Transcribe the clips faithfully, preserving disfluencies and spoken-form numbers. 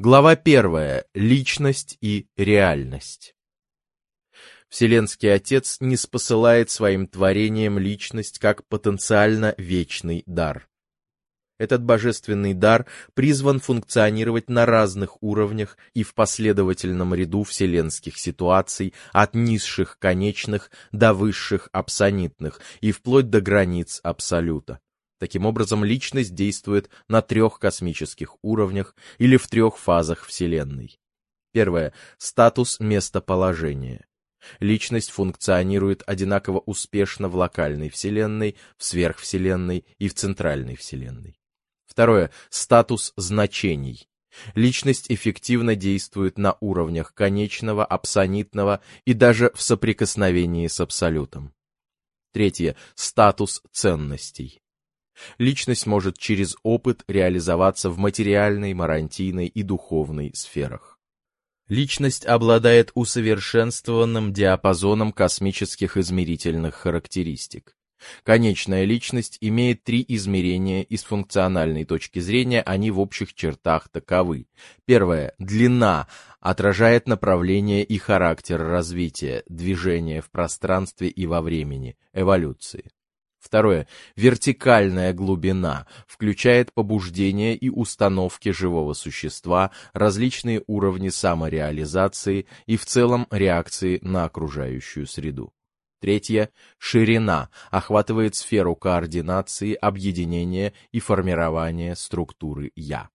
Глава первая. Личность и реальность. Вселенский Отец ниспосылает своим творениям личность как потенциально вечный дар. Этот божественный дар призван функционировать на разных уровнях и в последовательном ряду вселенских ситуаций от низших конечных до высших абсонитных и вплоть до границ абсолюта. Таким образом, личность действует на трех космических уровнях или в трех фазах Вселенной. Первое. Статус местоположения. Личность функционирует одинаково успешно в локальной Вселенной, в сверхвселенной и в центральной Вселенной. Второе. Статус значений. Личность эффективно действует на уровнях конечного, абсонитного и даже в соприкосновении с абсолютом. Третье. Статус ценностей. Личность может через опыт реализоваться в материальной, марантийной и духовной сферах. Личность обладает усовершенствованным диапазоном космических измерительных характеристик. Конечная личность имеет три измерения, и с функциональной точки зрения они в общих чертах таковы. Первое. Длина отражает направление и характер развития, движения в пространстве и во времени, эволюции. Второе. Вертикальная глубина включает побуждения и установки живого существа, различные уровни самореализации и в целом реакции на окружающую среду. Третье. Ширина охватывает сферу координации, объединения и формирования структуры «я».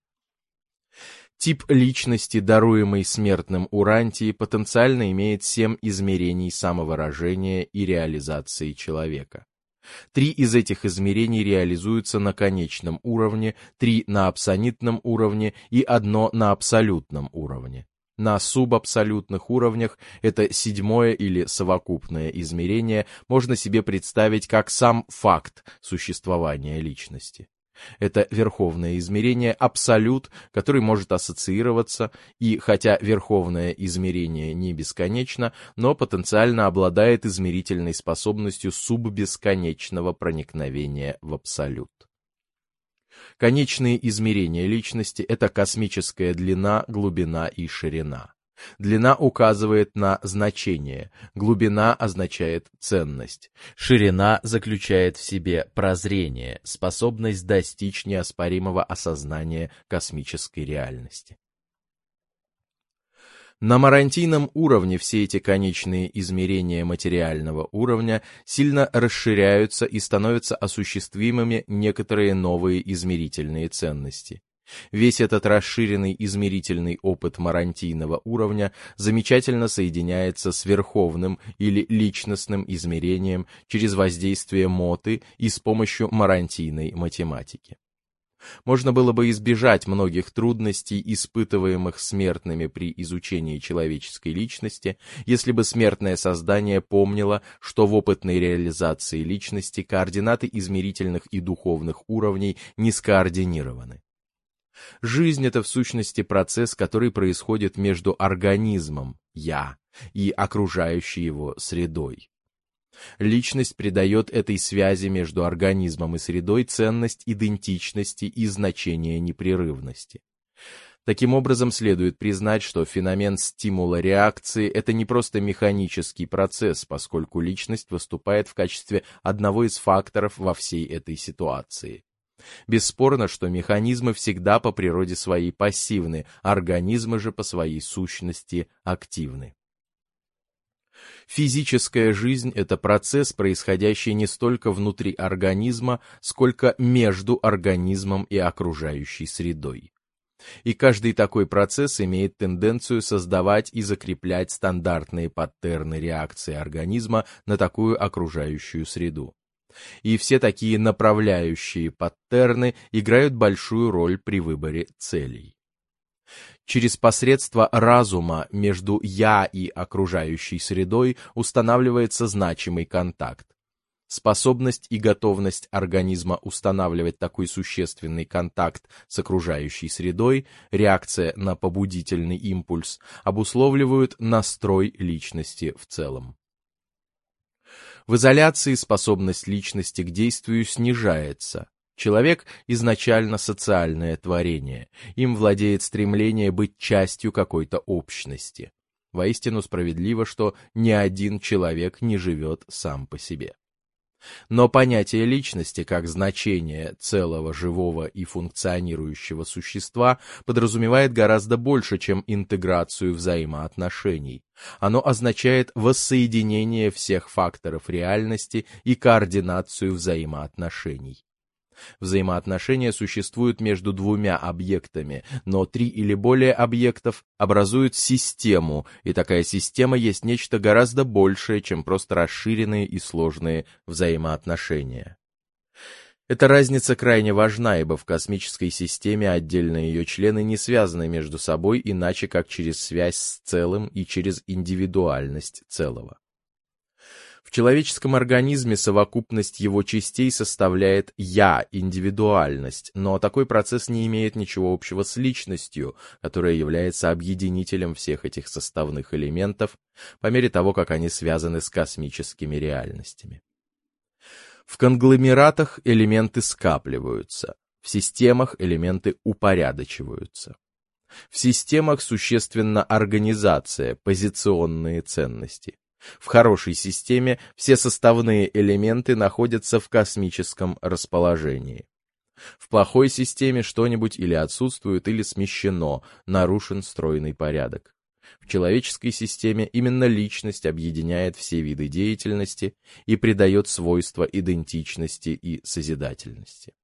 Тип личности, даруемый смертным Урантии, потенциально имеет семь измерений самовыражения и реализации человека. Три из этих измерений реализуются на конечном уровне, три на абсонитном уровне и одно на абсолютном уровне. На субабсолютных уровнях это седьмое или совокупное измерение можно себе представить как сам факт существования личности. Это верховное измерение абсолют, который может ассоциироваться, и хотя верховное измерение не бесконечно, но потенциально обладает измерительной способностью суббесконечного проникновения в абсолют. Конечные измерения личности — это космическая длина, глубина и ширина. Длина указывает на значение, глубина означает ценность, ширина заключает в себе прозрение, способность достичь неоспоримого осознания космической реальности. На марантийном уровне все эти конечные измерения материального уровня сильно расширяются и становятся осуществимыми некоторые новые измерительные ценности. Весь этот расширенный измерительный опыт марантийного уровня замечательно соединяется с верховным или личностным измерением через воздействие моты и с помощью марантийной математики. Можно было бы избежать многих трудностей, испытываемых смертными при изучении человеческой личности, если бы смертное создание помнило, что в опытной реализации личности координаты измерительных и духовных уровней не скоординированы. Жизнь — это в сущности процесс, который происходит между организмом «я» и окружающей его средой. Личность придает этой связи между организмом и средой ценность идентичности и значение непрерывности. Таким образом, следует признать, что феномен стимула-реакции — это не просто механический процесс, поскольку личность выступает в качестве одного из факторов во всей этой ситуации. Бесспорно, что механизмы всегда по природе своей пассивны, организмы же по своей сущности активны. Физическая жизнь — это процесс, происходящий не столько внутри организма, сколько между организмом и окружающей средой. И каждый такой процесс имеет тенденцию создавать и закреплять стандартные паттерны реакции организма на такую окружающую среду. И все такие направляющие паттерны играют большую роль при выборе целей. Через посредство разума между «я» и окружающей средой устанавливается значимый контакт. Способность и готовность организма устанавливать такой существенный контакт с окружающей средой, реакция на побудительный импульс, обусловливают настрой личности в целом. В изоляции способность личности к действию снижается. Человек изначально социальное творение, им владеет стремление быть частью какой-то общности. Воистину справедливо, что ни один человек не живет сам по себе. Но понятие личности как значение целого живого и функционирующего существа подразумевает гораздо больше, чем интеграцию взаимоотношений. Оно означает воссоединение всех факторов реальности и координацию взаимоотношений. Взаимоотношения существуют между двумя объектами, но три или более объектов образуют систему, и такая система есть нечто гораздо большее, чем просто расширенные и сложные взаимоотношения. Эта разница крайне важна, ибо в космической системе отдельные ее члены не связаны между собой иначе, как через связь с целым и через индивидуальность целого. В человеческом организме совокупность его частей составляет «я», индивидуальность, но такой процесс не имеет ничего общего с личностью, которая является объединителем всех этих составных элементов по мере того, как они связаны с космическими реальностями. В конгломератах элементы скапливаются, в системах элементы упорядочиваются. В системах существенна организация, позиционные ценности. В хорошей системе все составные элементы находятся в космическом расположении. В плохой системе что-нибудь или отсутствует, или смещено, нарушен стройный порядок. В человеческой системе именно личность объединяет все виды деятельности и придает свойства идентичности и созидательности.